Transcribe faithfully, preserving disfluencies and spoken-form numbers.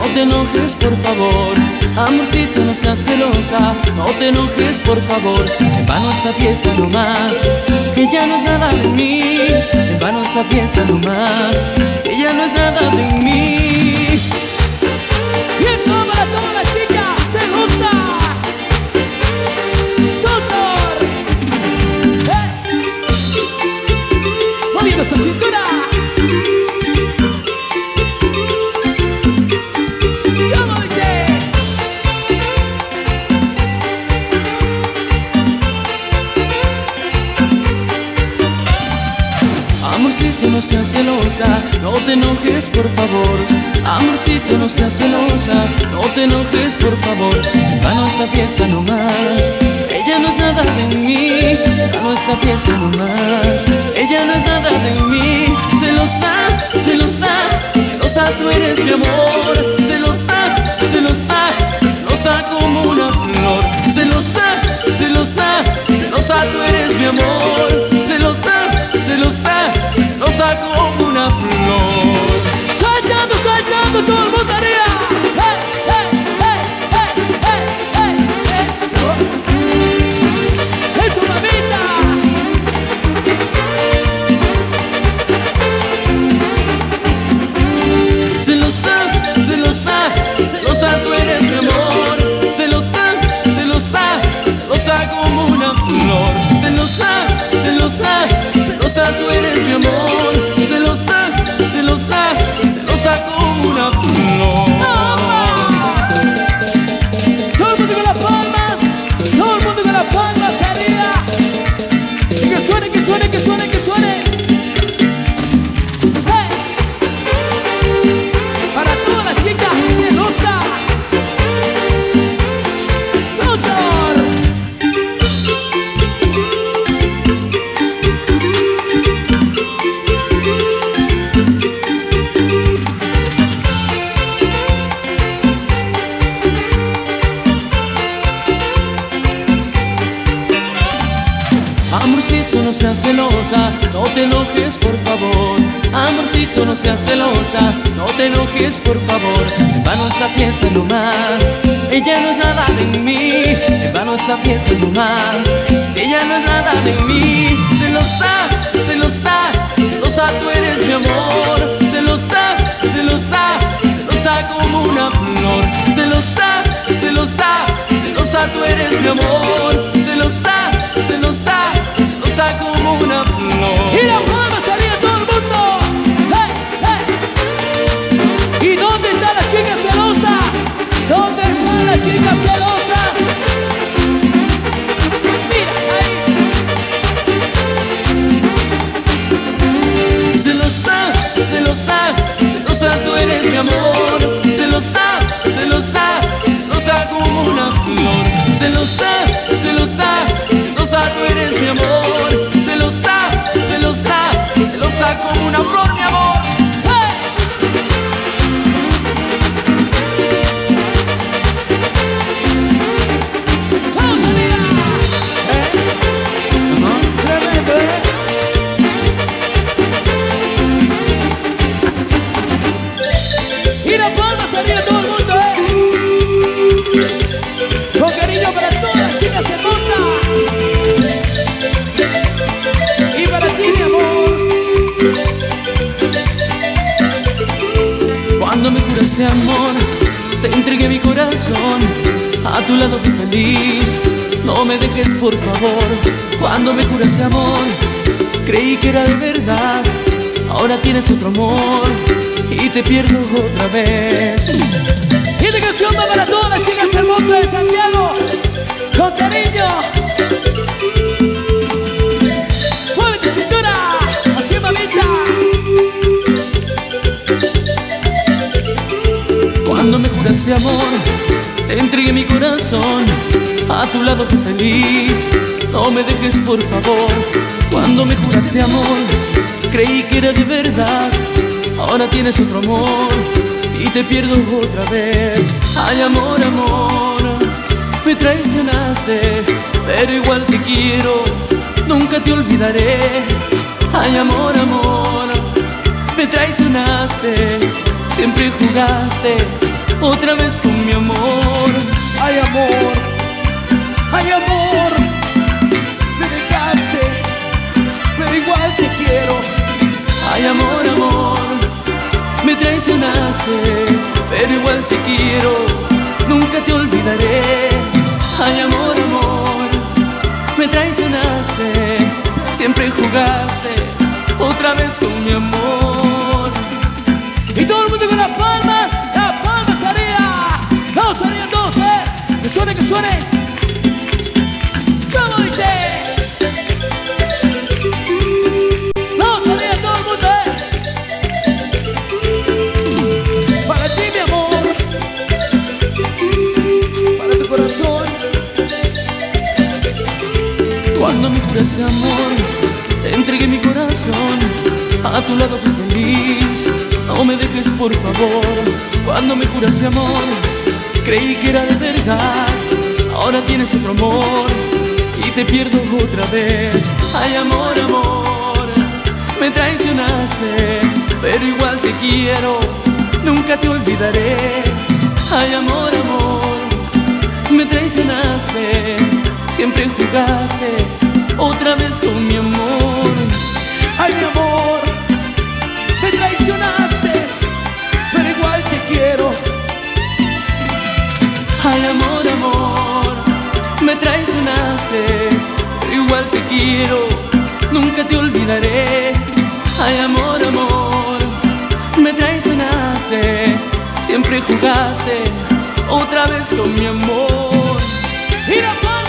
te enojes por favor. Amorcito, no seas celosa, no te enojes por favor. En vano esta fiesta nomás, que ya no es nada de mí. En vano esta fiesta nomás, que ya no es nada de mí. Y esto para todas las chicas celosas. Doctor, eh. moviendo su cintura. Amorcito, no seas celosa, no te enojes por favor. Amorcito, no seas celosa, no te enojes por favor. En vano esta fiesta nomás, ella no es nada de mí. En vano esta fiesta nomás, ella no es nada de mí. Celosa, celosa, celosa tú eres mi amor. Celosa, celosa, celosa como una flor. Celosa, celosa, celosa tú eres mi amor. Celosa, celosa, celosa como una flor. Saltando, saltando, todo el mundo arriba. Hey, hey, hey, hey, hey, hey. Eso, eso, mamita. Celosa, celosa, celosa tú eres mi amor. Celosa, celosa, celosa como una flor. Celosa, celosa, celosa tú eres mi amor. Celosa, celosa, celosa como una flor. Todo el mundo con las palmas, todo el mundo con las palmas arriba. Y que suene, que suene, que suene, que suene. Hey. Para todas las chicas celosas. Amorcito, no seas celosa, no te enojes por favor. Amorcito, no seas celosa, no te enojes por favor. En vano esta fiesta nomás, ella no es nada de mí. En vano esta fiesta nomás, si ella no es nada de mí. Celosa, celosa, celosa tú eres mi amor. Celosa, celosa, celosa como una flor. Celosa, celosa, celosa tú eres mi amor. Celosa, celosa, celosa como una flor. Y las palmas arriba todo el mundo. Hey, hey. ¿Y dónde están las chicas celosas? ¿Dónde están las chicas celosas? Mira, ahí. Celosa, celosa, celosa tú eres mi amor. Celosa, celosa, celosa como una flor. Celosa, celosa, celosa tú eres mi amor. Celosa, celosa, celosa como una flor, mi amor. hey. Vamos arriba. Uh-huh. Tremendo, ¿eh? Y las palmas arriba todo el mundo, ¿eh? Con cariño para todas las chicas hermosas. Y para ti, mi amor. Cuando me curaste amor, te entregué mi corazón. A tu lado fui feliz, no me dejes por favor. Cuando me curaste amor, creí que era de verdad. Ahora tienes otro amor y te pierdo otra vez. Y esta canción va para todas las chicas hermosas de Santiago. Con cariño. Mueve tu cintura. Así, mamita. Cuando me juraste amor, te entregué mi corazón. A tu lado fui feliz, no me dejes por favor. Cuando me juraste amor, creí que era de verdad. Ahora tienes otro amor y te pierdo otra vez. Ay, amor, amor, me traicionaste, pero igual te quiero, nunca te olvidaré. Ay, amor, amor, me traicionaste, siempre jugaste otra vez con mi amor. Ay, amor, ay, amor, me dejaste, pero igual te quiero. Ay, amor, amor, me traicionaste, pero igual te quiero, nunca te olvidaré. Ay, amor, amor, me traicionaste, siempre jugaste, otra vez con mi amor. Y todo el mundo con las palmas, las palmas arriba. Vamos arriba todos, eh. Que suene, que suene. ¿Cómo dice? Vamos arriba todo el mundo, eh. Para ti, mi amor, para tu corazón. Cuando me juraste amor, te entregué mi corazón, a tu lado fui feliz, no me dejes por favor. Cuando me juraste amor, creí que era de verdad, ahora tienes otro amor y te pierdo otra vez. Ay, amor, amor, me traicionaste, pero igual te quiero, nunca te olvidaré. Ay, amor, amor, me traicionaste, siempre jugaste, otra vez con mi amor. Ay, mi amor, me traicionaste, pero igual te quiero. Ay, amor, amor, me traicionaste, pero igual te quiero, nunca te olvidaré. Ay, amor, amor, me traicionaste, siempre jugaste, otra vez con mi amor. Mira,